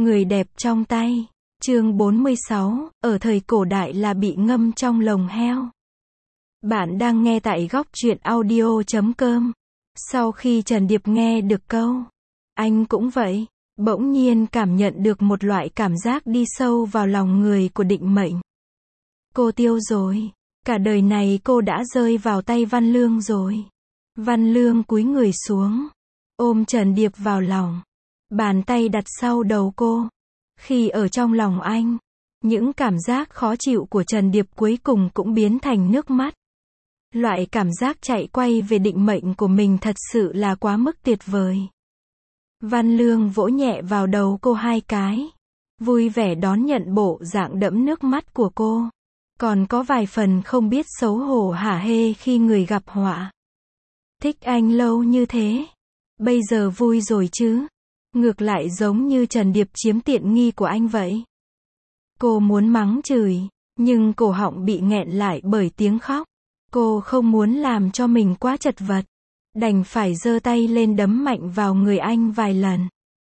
Người đẹp trong tay. Chương 46, ở thời cổ đại là bị ngâm trong lồng heo. Bạn đang nghe tại góc truyện audio.com. Sau khi Trần Điệp nghe được câu, anh cũng vậy, bỗng nhiên cảm nhận được một loại cảm giác đi sâu vào lòng người của định mệnh. Cô tiêu rồi. Cả đời này cô đã rơi vào tay Văn Lương rồi. Văn Lương cúi người xuống, ôm Trần Điệp vào lòng. Bàn tay đặt sau đầu cô. Khi ở trong lòng anh, những cảm giác khó chịu của Trần Điệp cuối cùng cũng biến thành nước mắt. Loại cảm giác chạy quay về định mệnh của mình thật sự là quá mức tuyệt vời. Văn Lương vỗ nhẹ vào đầu cô 2 cái. Vui vẻ đón nhận bộ dạng đẫm nước mắt của cô. Còn có vài phần không biết xấu hổ hả hê khi người gặp họa. Thích anh lâu như thế. Bây giờ vui rồi chứ. Ngược lại giống như Trần Điệp chiếm tiện nghi của anh vậy. Cô muốn mắng chửi, nhưng cổ họng bị nghẹn lại bởi tiếng khóc. Cô không muốn làm cho mình quá chật vật. Đành phải giơ tay lên đấm mạnh vào người anh vài lần.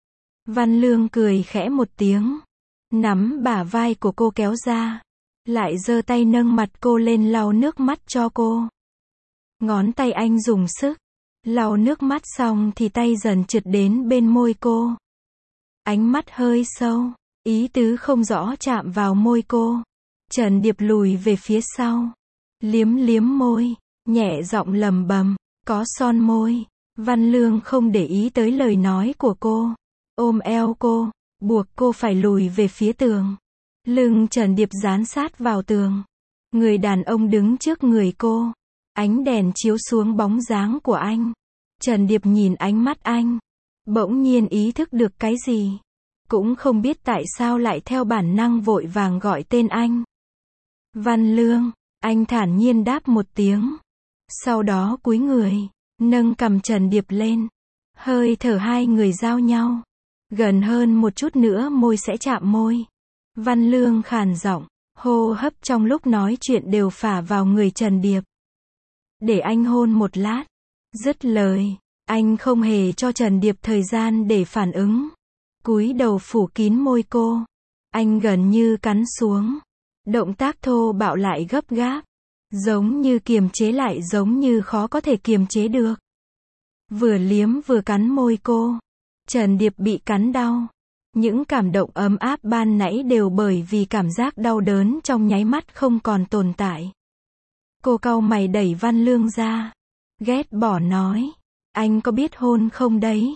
Văn Lương cười khẽ một tiếng. Nắm bả vai của cô kéo ra. Lại giơ tay nâng mặt cô lên lau nước mắt cho cô. Ngón tay anh dùng sức. Lau nước mắt xong thì tay dần trượt đến bên môi cô. Ánh mắt hơi sâu, ý tứ không rõ chạm vào môi cô. Trần Điệp lùi về phía sau. Liếm liếm môi, nhẹ giọng lầm bầm, có son môi. Văn Lương không để ý tới lời nói của cô. Ôm eo cô, buộc cô phải lùi về phía tường. Lưng Trần Điệp dán sát vào tường. Người đàn ông đứng trước người cô. Ánh đèn chiếu xuống bóng dáng của anh. Trần Điệp nhìn ánh mắt anh. Bỗng nhiên ý thức được cái gì. Cũng không biết tại sao lại theo bản năng vội vàng gọi tên anh. Văn Lương, anh thản nhiên đáp một tiếng. Sau đó cúi người, nâng cằm Trần Điệp lên. Hơi thở hai người giao nhau. Gần hơn một chút nữa môi sẽ chạm môi. Văn Lương khàn giọng, hô hấp trong lúc nói chuyện đều phả vào người Trần Điệp. Để anh hôn một lát. Dứt lời, anh không hề cho Trần Điệp thời gian để phản ứng. Cúi đầu phủ kín môi cô. Anh gần như cắn xuống. Động tác thô bạo lại gấp gáp. Giống như kiềm chế lại giống như khó có thể kiềm chế được. Vừa liếm vừa cắn môi cô. Trần Điệp bị cắn đau. Những cảm động ấm áp ban nãy đều bởi vì cảm giác đau đớn trong nháy mắt không còn tồn tại. Cô cau mày đẩy Văn Lương ra. Ghét bỏ nói. Anh có biết hôn không đấy?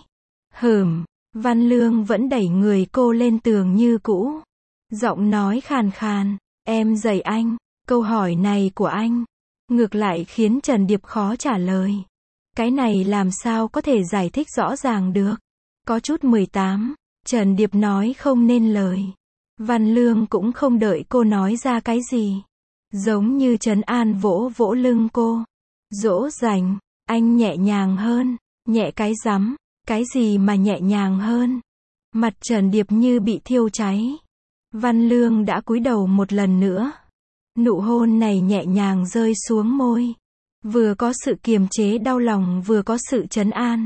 Văn Lương vẫn đẩy người cô lên tường như cũ. Giọng nói khàn khàn. Em giày anh. Câu hỏi này của anh. Ngược lại khiến Trần Điệp khó trả lời. Cái này làm sao có thể giải thích rõ ràng được. Có chút 18. Trần Điệp nói không nên lời. Văn Lương cũng không đợi cô nói ra cái gì. Giống như trấn an vỗ vỗ lưng cô. Dỗ dành, anh nhẹ nhàng hơn. Nhẹ cái rắm, cái gì mà nhẹ nhàng hơn. Mặt Trần Điệp như bị thiêu cháy. Văn Lương đã cúi đầu một lần nữa. Nụ hôn này nhẹ nhàng rơi xuống môi. Vừa có sự kiềm chế đau lòng vừa có sự trấn an.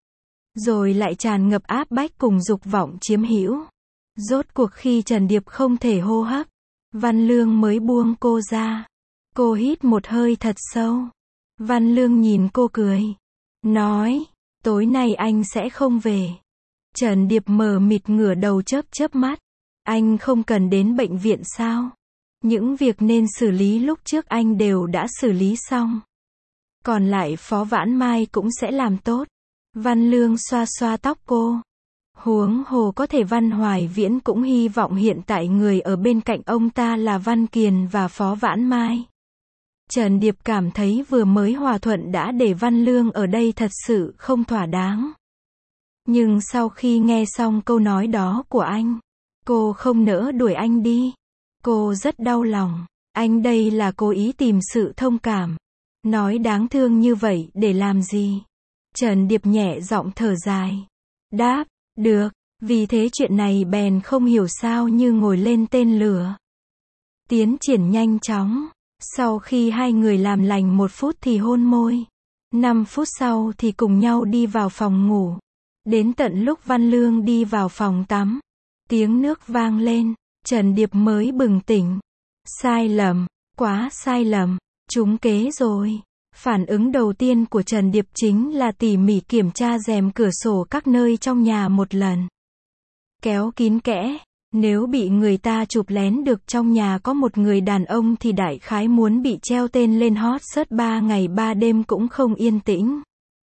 Rồi lại tràn ngập áp bách cùng dục vọng chiếm hữu. Rốt cuộc khi Trần Điệp không thể hô hấp, Văn Lương mới buông cô ra. Cô hít một hơi thật sâu. Văn Lương nhìn cô cười. Nói, tối nay anh sẽ không về. Trần Điệp mờ mịt ngửa đầu chớp chớp mắt. Anh không cần đến bệnh viện sao? Những việc nên xử lý lúc trước anh đều đã xử lý xong. Còn lại Phó Vãn Mai cũng sẽ làm tốt. Văn Lương xoa xoa tóc cô. Huống hồ có thể Văn Hoài Viễn cũng hy vọng hiện tại người ở bên cạnh ông ta là Văn Kiền và Phó Vãn Mai. Trần Điệp cảm thấy vừa mới hòa thuận đã để Văn Lương ở đây thật sự không thỏa đáng. Nhưng sau khi nghe xong câu nói đó của anh, cô không nỡ đuổi anh đi. Cô rất đau lòng. Anh đây là cố ý tìm sự thông cảm. Nói đáng thương như vậy để làm gì? Trần Điệp nhẹ giọng thở dài. Đáp, được. Vì thế chuyện này bèn không hiểu sao như ngồi lên tên lửa. Tiến triển nhanh chóng. Sau khi hai người làm lành 1 phút thì hôn môi. 5 phút sau thì cùng nhau đi vào phòng ngủ. Đến tận lúc Văn Lương đi vào phòng tắm, Tiếng nước vang lên, Trần Điệp mới bừng tỉnh. Sai lầm, quá sai lầm, trúng kế rồi. Phản ứng đầu tiên của Trần Điệp chính là tỉ mỉ kiểm tra rèm cửa sổ các nơi trong nhà một lần. Kéo kín kẽ, nếu bị người ta chụp lén được trong nhà có một người đàn ông thì đại khái muốn bị treo tên lên hot search 3 ngày 3 đêm cũng không yên tĩnh.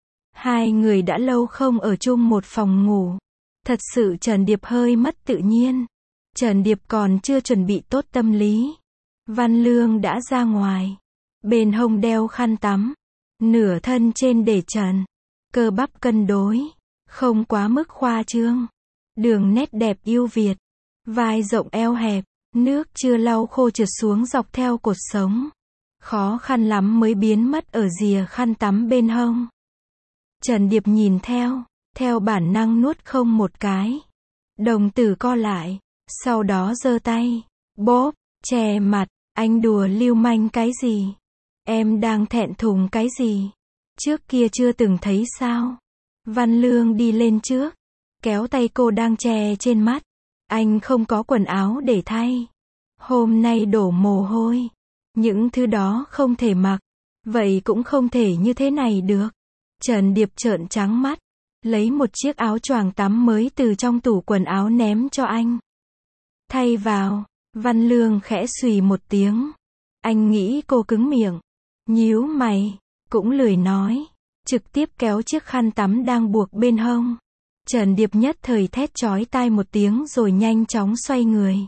Hai người đã lâu không ở chung một phòng ngủ. Thật sự Trần Điệp hơi mất tự nhiên. Trần Điệp còn chưa chuẩn bị tốt tâm lý. Văn Lương đã ra ngoài. Bên hông đeo khăn tắm. Nửa thân trên để trần. Cơ bắp cân đối. Không quá mức khoa trương. Đường nét đẹp yêu Việt. Vai rộng eo hẹp. Nước chưa lau khô trượt xuống dọc theo cột sống. Khó khăn lắm mới biến mất ở rìa khăn tắm bên hông. Trần Điệp nhìn theo bản năng nuốt không một cái. Đồng tử co lại, sau đó giơ tay, bóp, che mặt, anh đùa lưu manh cái gì? Em đang thẹn thùng cái gì? Trước kia chưa từng thấy sao? Văn Lương đi lên trước, kéo tay cô đang che trên mắt. Anh không có quần áo để thay. Hôm nay đổ mồ hôi. Những thứ đó không thể mặc. Vậy cũng không thể như thế này được. Trần Điệp trợn trắng mắt. Lấy một chiếc áo choàng tắm mới từ trong tủ quần áo ném cho anh. Thay vào. Văn Lương khẽ xùy một tiếng. Anh nghĩ cô cứng miệng. Nhíu mày. Cũng lười nói. Trực tiếp kéo chiếc khăn tắm đang buộc bên hông. Trần Điệp nhất thời thét chói tai một tiếng rồi nhanh chóng xoay người.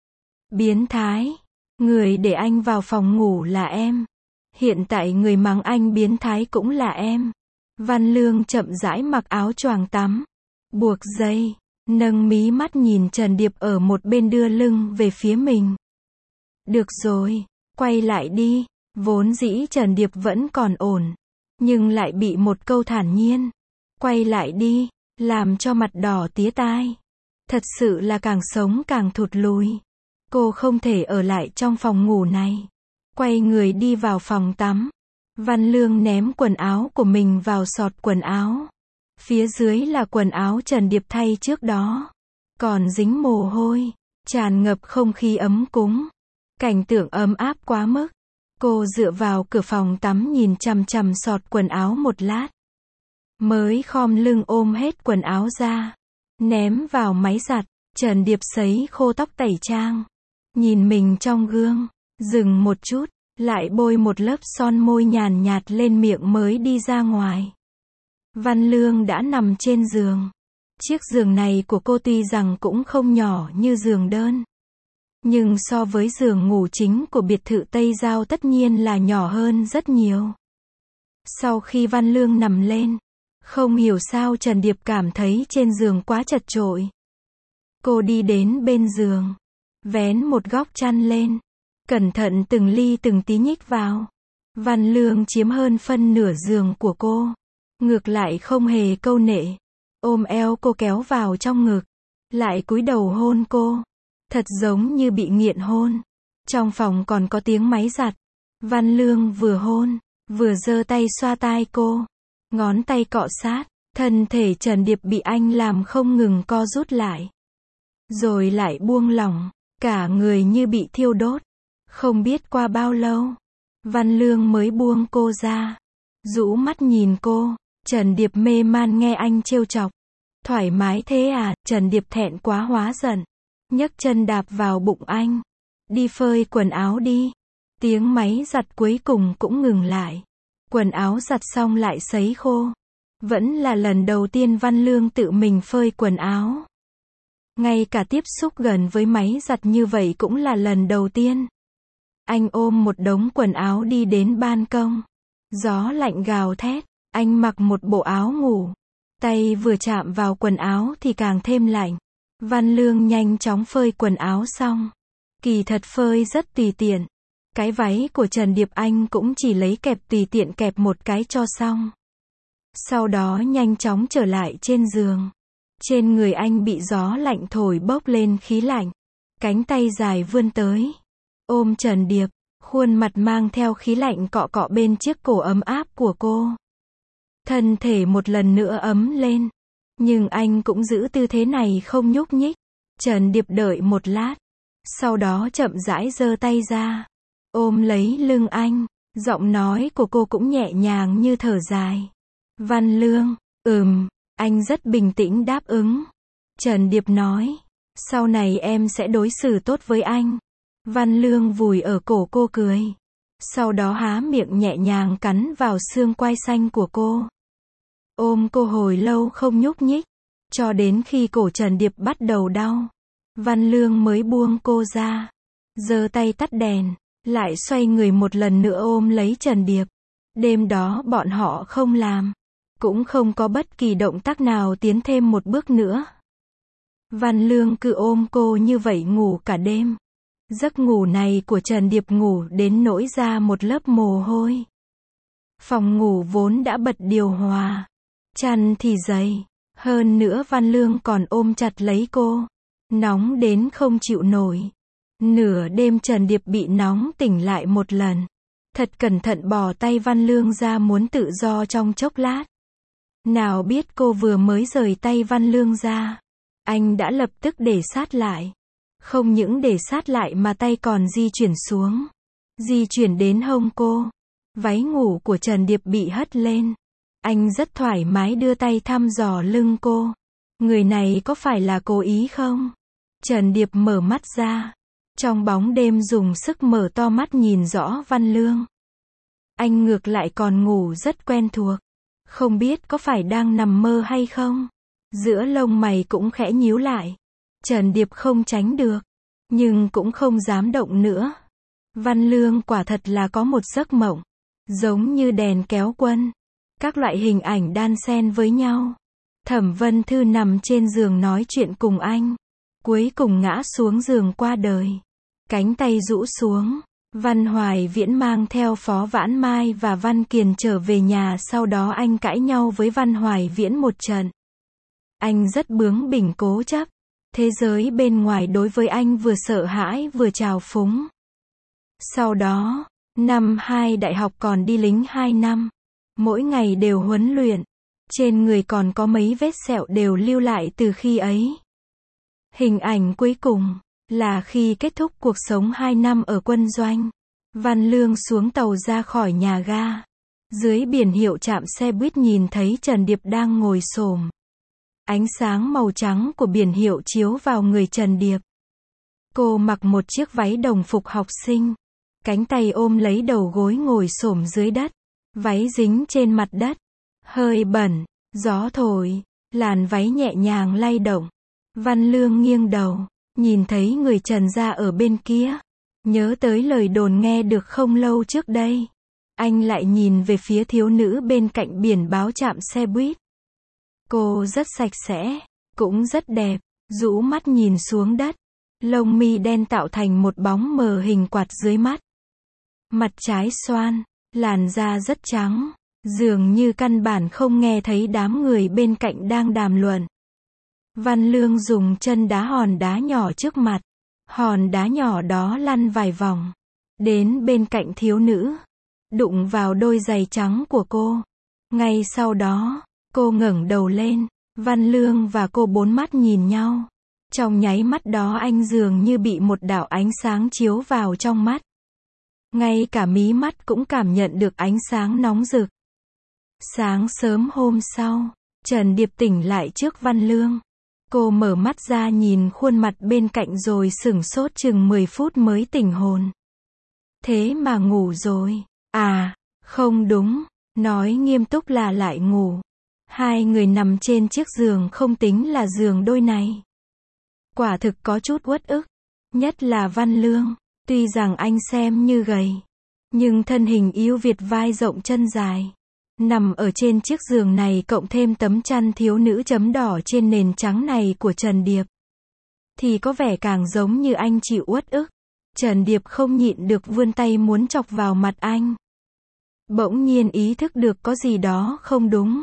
Biến thái. Người để anh vào phòng ngủ là em. Hiện tại người mắng anh biến thái cũng là em. Văn Lương chậm rãi mặc áo choàng tắm. Buộc dây. Nâng mí mắt nhìn Trần Điệp ở một bên đưa lưng về phía mình. Được rồi. Quay lại đi. Vốn dĩ Trần Điệp vẫn còn ổn. Nhưng lại bị một câu thản nhiên. Quay lại đi. Làm cho mặt đỏ tía tai. Thật sự là càng sống càng thụt lùi. Cô không thể ở lại trong phòng ngủ này. Quay người đi vào phòng tắm. Văn Lương ném quần áo của mình vào sọt quần áo. Phía dưới là quần áo Trần Điệp thay trước đó. Còn dính mồ hôi. Tràn ngập không khí ấm cúng. Cảnh tượng ấm áp quá mức. Cô dựa vào cửa phòng tắm nhìn chằm chằm sọt quần áo một lát. Mới khom lưng ôm hết quần áo ra. Ném vào máy giặt. Trần Điệp sấy khô tóc tẩy trang. Nhìn mình trong gương. Dừng một chút. Lại bôi một lớp son môi nhàn nhạt lên miệng mới đi ra ngoài. Văn Lương đã nằm trên giường. Chiếc giường này của cô tuy rằng cũng không nhỏ như giường đơn. Nhưng so với giường ngủ chính của biệt thự Tây Giao tất nhiên là nhỏ hơn rất nhiều. Sau khi Văn Lương nằm lên, không hiểu sao Trần Điệp cảm thấy trên giường quá chật chội. Cô đi đến bên giường, vén một góc chăn lên, cẩn thận từng ly từng tí nhích vào. Văn Lương chiếm hơn phân nửa giường của cô. Ngược lại không hề câu nệ. Ôm eo cô kéo vào trong ngực. Lại cúi đầu hôn cô. Thật giống như bị nghiện hôn. Trong phòng còn có tiếng máy giặt. Văn Lương vừa hôn, vừa giơ tay xoa tai cô. Ngón tay cọ sát. Thân thể Trần Điệp bị anh làm không ngừng co rút lại. Rồi lại buông lỏng. Cả người như bị thiêu đốt. Không biết qua bao lâu. Văn Lương mới buông cô ra. Rũ mắt nhìn cô. Trần Điệp mê man nghe anh trêu chọc. Thoải mái thế à? Trần Điệp thẹn quá hóa giận. Nhấc chân đạp vào bụng anh. Đi phơi quần áo đi. Tiếng máy giặt cuối cùng cũng ngừng lại. Quần áo giặt xong lại sấy khô. Vẫn là lần đầu tiên Văn Lương tự mình phơi quần áo. Ngay cả tiếp xúc gần với máy giặt như vậy cũng là lần đầu tiên. Anh ôm một đống quần áo đi đến ban công. Gió lạnh gào thét. Anh mặc một bộ áo ngủ. Tay vừa chạm vào quần áo thì càng thêm lạnh. Văn Lương nhanh chóng phơi quần áo xong. Kỳ thật phơi rất tùy tiện. Cái váy của Trần Điệp anh cũng chỉ lấy kẹp tùy tiện kẹp một cái cho xong. Sau đó nhanh chóng trở lại trên giường. Trên người anh bị gió lạnh thổi bốc lên khí lạnh. Cánh tay dài vươn tới. Ôm Trần Điệp. Khuôn mặt mang theo khí lạnh cọ cọ bên chiếc cổ ấm áp của cô. Thân thể một lần nữa ấm lên. Nhưng anh cũng giữ tư thế này không nhúc nhích. Trần Điệp đợi một lát, sau đó chậm rãi giơ tay ra, ôm lấy lưng anh, giọng nói của cô cũng nhẹ nhàng như thở dài. Văn Lương, anh rất bình tĩnh đáp ứng. Trần Điệp nói, sau này em sẽ đối xử tốt với anh. Văn Lương vùi ở cổ cô cười, sau đó há miệng nhẹ nhàng cắn vào xương quai xanh của cô. Ôm cô hồi lâu không nhúc nhích, cho đến khi cổ Trần Điệp bắt đầu đau, Văn Lương mới buông cô ra, giơ tay tắt đèn, lại xoay người một lần nữa ôm lấy Trần Điệp. Đêm đó bọn họ không làm, cũng không có bất kỳ động tác nào tiến thêm một bước nữa. Văn Lương cứ ôm cô như vậy ngủ cả đêm. Giấc ngủ này của Trần Điệp ngủ đến nỗi ra một lớp mồ hôi. Phòng ngủ vốn đã bật điều hòa, chăn thì dày, hơn nữa Văn Lương còn ôm chặt lấy cô, nóng đến không chịu nổi. Nửa đêm Trần Điệp bị nóng tỉnh lại một lần, thật cẩn thận bỏ tay Văn Lương ra muốn tự do trong chốc lát. Nào biết cô vừa mới rời tay Văn Lương ra, anh đã lập tức để sát lại. Không những để sát lại mà tay còn di chuyển xuống, di chuyển đến hông cô. Váy ngủ của Trần Điệp bị hất lên. Anh rất thoải mái đưa tay thăm dò lưng cô. Người này có phải là cố ý không? Trần Điệp mở mắt ra, trong bóng đêm dùng sức mở to mắt nhìn rõ Văn Lương. Anh ngược lại còn ngủ rất quen thuộc, không biết có phải đang nằm mơ hay không. Giữa lông mày cũng khẽ nhíu lại. Trần Điệp không tránh được, nhưng cũng không dám động nữa. Văn Lương quả thật là có một giấc mộng, giống như đèn kéo quân, các loại hình ảnh đan xen với nhau. Thẩm Vân Thư nằm trên giường nói chuyện cùng anh, cuối cùng ngã xuống giường qua đời. Cánh tay rũ xuống, Văn Hoài Viễn mang theo Phó Vãn Mai và Văn Kiền trở về nhà, sau đó anh cãi nhau với Văn Hoài Viễn một trận. Anh rất bướng bỉnh cố chấp. Thế giới bên ngoài đối với anh vừa sợ hãi vừa trào phúng. Sau đó, năm 2 đại học còn đi lính 2 năm. Mỗi ngày đều huấn luyện. Trên người còn có mấy vết sẹo đều lưu lại từ khi ấy. Hình ảnh cuối cùng là khi kết thúc cuộc sống 2 năm ở quân doanh. Văn Lương xuống tàu ra khỏi nhà ga. Dưới biển hiệu trạm xe buýt nhìn thấy Trần Điệp đang ngồi xổm. Ánh sáng màu trắng của biển hiệu chiếu vào người Trần Điệp. Cô mặc một chiếc váy đồng phục học sinh, cánh tay ôm lấy đầu gối ngồi xổm dưới đất, váy dính trên mặt đất, hơi bẩn, gió thổi, làn váy nhẹ nhàng lay động. Văn Lương nghiêng đầu, nhìn thấy người Trần gia ở bên kia, nhớ tới lời đồn nghe được không lâu trước đây. Anh lại nhìn về phía thiếu nữ bên cạnh biển báo trạm xe buýt. Cô rất sạch sẽ, cũng rất đẹp, rũ mắt nhìn xuống đất. Lông mi đen tạo thành một bóng mờ hình quạt dưới mắt. Mặt trái xoan, làn da rất trắng, dường như căn bản không nghe thấy đám người bên cạnh đang đàm luận. Văn Lương dùng chân đá hòn đá nhỏ trước mặt. Hòn đá nhỏ đó lăn vài vòng, đến bên cạnh thiếu nữ, đụng vào đôi giày trắng của cô. Ngay sau đó, cô ngẩng đầu lên, Văn Lương và cô bốn mắt nhìn nhau. Trong nháy mắt đó anh dường như bị một đạo ánh sáng chiếu vào trong mắt. Ngay cả mí mắt cũng cảm nhận được ánh sáng nóng rực. Sáng sớm hôm sau, Trần Điệp tỉnh lại trước Văn Lương. Cô mở mắt ra nhìn khuôn mặt bên cạnh rồi sửng sốt chừng 10 phút mới tỉnh hồn. Thế mà ngủ rồi. À, không đúng, nói nghiêm túc là lại ngủ. Hai người nằm trên chiếc giường không tính là giường đôi này. Quả thực có chút uất ức. Nhất là Văn Lương. Tuy rằng anh xem như gầy, nhưng thân hình yếu việt, vai rộng chân dài. Nằm ở trên chiếc giường này cộng thêm tấm chăn thiếu nữ chấm đỏ trên nền trắng này của Trần Điệp, thì có vẻ càng giống như anh chịu uất ức. Trần Điệp không nhịn được vươn tay muốn chọc vào mặt anh. Bỗng nhiên ý thức được có gì đó không đúng.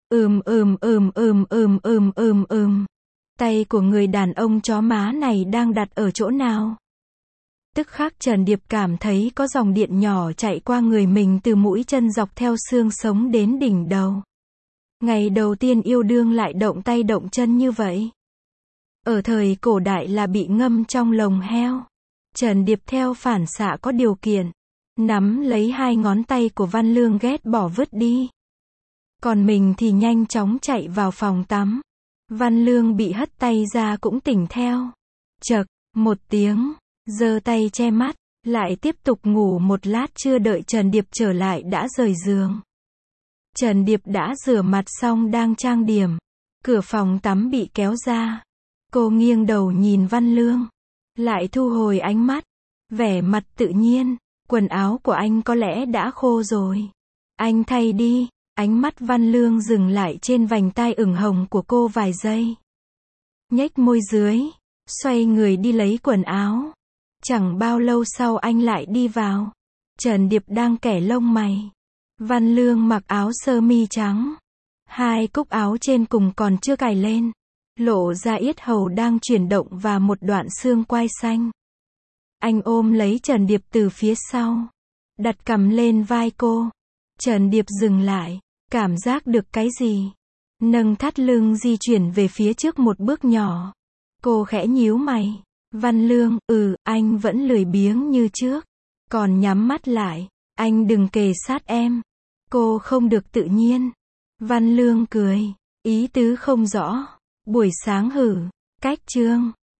Tay của người đàn ông chó má này đang đặt ở chỗ nào? Tức khắc Trần Điệp cảm thấy có dòng điện nhỏ chạy qua người mình từ mũi chân dọc theo xương sống đến đỉnh đầu. Ngày đầu tiên yêu đương lại động tay động chân như vậy. Ở thời cổ đại là bị ngâm trong lồng heo. Trần Điệp theo phản xạ có điều kiện, nắm lấy hai ngón tay của Văn Lương ghét bỏ vứt đi. Còn mình thì nhanh chóng chạy vào phòng tắm. Văn Lương bị hất tay ra cũng tỉnh theo. Chậc, một tiếng, giơ tay che mắt, lại tiếp tục ngủ một lát, chưa đợi Trần Điệp trở lại đã rời giường. Trần Điệp đã rửa mặt xong đang trang điểm. Cửa phòng tắm bị kéo ra. Cô nghiêng đầu nhìn Văn Lương, lại thu hồi ánh mắt, vẻ mặt tự nhiên. Quần áo của anh có lẽ đã khô rồi. Anh thay đi. Ánh mắt Văn Lương dừng lại trên vành tai ửng hồng của cô vài giây. Nhếch môi dưới, xoay người đi lấy quần áo. Chẳng bao lâu sau anh lại đi vào. Trần Điệp đang kẻ lông mày. Văn Lương mặc áo sơ mi trắng. Hai cúc áo trên cùng còn chưa cài lên. Lộ ra yết hầu đang chuyển động và một đoạn xương quai xanh. Anh ôm lấy Trần Điệp từ phía sau, đặt cằm lên vai cô. Trần Điệp dừng lại, cảm giác được cái gì. Nâng thắt lưng di chuyển về phía trước một bước nhỏ. Cô khẽ nhíu mày. Văn Lương, anh vẫn lười biếng như trước. Còn nhắm mắt lại. Anh đừng kề sát em. Cô không được tự nhiên. Văn Lương cười. Ý tứ không rõ. Buổi sáng hử. Cách chương.